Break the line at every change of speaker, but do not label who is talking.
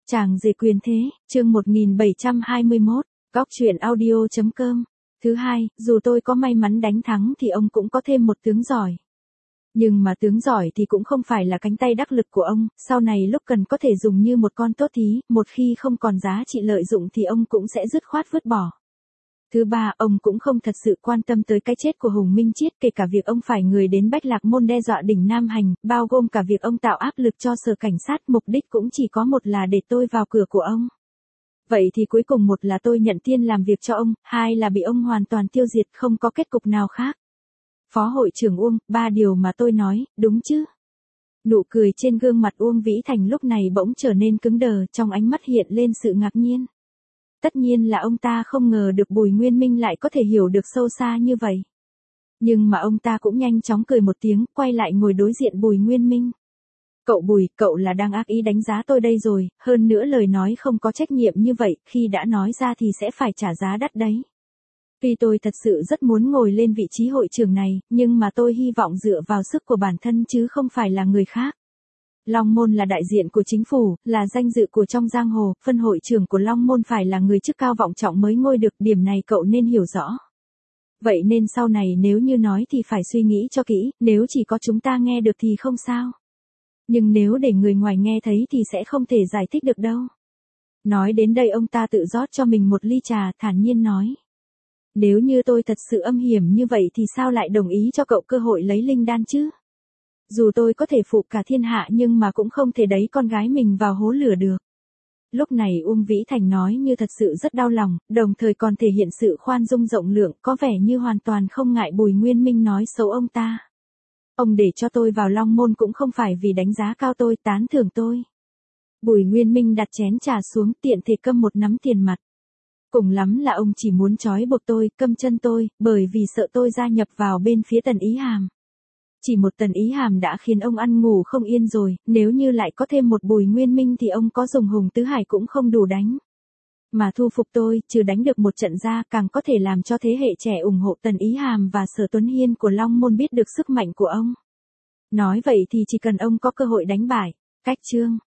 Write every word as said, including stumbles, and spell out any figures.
Chàng rể quyền thế, chương một nghìn bảy trăm hai mươi mốt, góc truyện audio chấm com. Thứ hai, dù tôi có may mắn đánh thắng thì ông cũng có thêm một tướng giỏi. Nhưng mà tướng giỏi thì cũng không phải là cánh tay đắc lực của ông, sau này lúc cần có thể dùng như một con tốt thí, một khi không còn giá trị lợi dụng thì ông cũng sẽ dứt khoát vứt bỏ. Thứ ba, ông cũng không thật sự quan tâm tới cái chết của Hùng Minh Chiết, kể cả việc ông phải người đến Bách Lạc Môn đe dọa đỉnh Nam Hành, bao gồm cả việc ông tạo áp lực cho sở cảnh sát, mục đích cũng chỉ có một là để tôi vào cửa của ông. Vậy thì cuối cùng một là tôi nhận tiền làm việc cho ông, hai là bị ông hoàn toàn tiêu diệt, không có kết cục nào khác. Phó hội trưởng Uông, ba điều mà tôi nói, đúng chứ? Nụ cười trên gương mặt Uông Vĩ Thành lúc này bỗng trở nên cứng đờ, trong ánh mắt hiện lên sự ngạc nhiên. Tất nhiên là ông ta không ngờ được Bùi Nguyên Minh lại có thể hiểu được sâu xa như vậy. Nhưng mà ông ta cũng nhanh chóng cười một tiếng, quay lại ngồi đối diện Bùi Nguyên Minh. Cậu Bùi, cậu là đang ác ý đánh giá tôi đây rồi, hơn nữa lời nói không có trách nhiệm như vậy, khi đã nói ra thì sẽ phải trả giá đắt đấy. Tuy tôi thật sự rất muốn ngồi lên vị trí hội trưởng này, nhưng mà tôi hy vọng dựa vào sức của bản thân chứ không phải là người khác. Long Môn là đại diện của chính phủ, là danh dự của trong giang hồ, phân hội trưởng của Long Môn phải là người chức cao vọng trọng mới ngôi được, điểm này cậu nên hiểu rõ. Vậy nên sau này nếu như nói thì phải suy nghĩ cho kỹ, nếu chỉ có chúng ta nghe được thì không sao. Nhưng nếu để người ngoài nghe thấy thì sẽ không thể giải thích được đâu. Nói đến đây ông ta tự rót cho mình một ly trà, thản nhiên nói. Nếu như tôi thật sự âm hiểm như vậy thì sao lại đồng ý cho cậu cơ hội lấy linh đan chứ? Dù tôi có thể phụ cả thiên hạ nhưng mà cũng không thể đẩy con gái mình vào hố lửa được. Lúc này Uông Vĩ Thành nói như thật sự rất đau lòng, đồng thời còn thể hiện sự khoan dung rộng lượng, có vẻ như hoàn toàn không ngại Bùi Nguyên Minh nói xấu ông ta. Ông để cho tôi vào Long Môn cũng không phải vì đánh giá cao tôi, tán thưởng tôi. Bùi Nguyên Minh đặt chén trà xuống, tiện thể câm một nắm tiền mặt. Cùng lắm là ông chỉ muốn trói buộc tôi, câm chân tôi, bởi vì sợ tôi gia nhập vào bên phía Tần Ý Hàm. Chỉ một Tần Ý Hàm đã khiến ông ăn ngủ không yên rồi, nếu như lại có thêm một Bùi Nguyên Minh thì ông có dùng Hùng Tứ Hải cũng không đủ đánh. Mà thu phục tôi, trừ đánh được một trận ra, càng có thể làm cho thế hệ trẻ ủng hộ Tần Ý Hàm và Sở Tuấn Hiên của Long Môn biết được sức mạnh của ông. Nói vậy thì chỉ cần ông có cơ hội đánh bại, cách chương.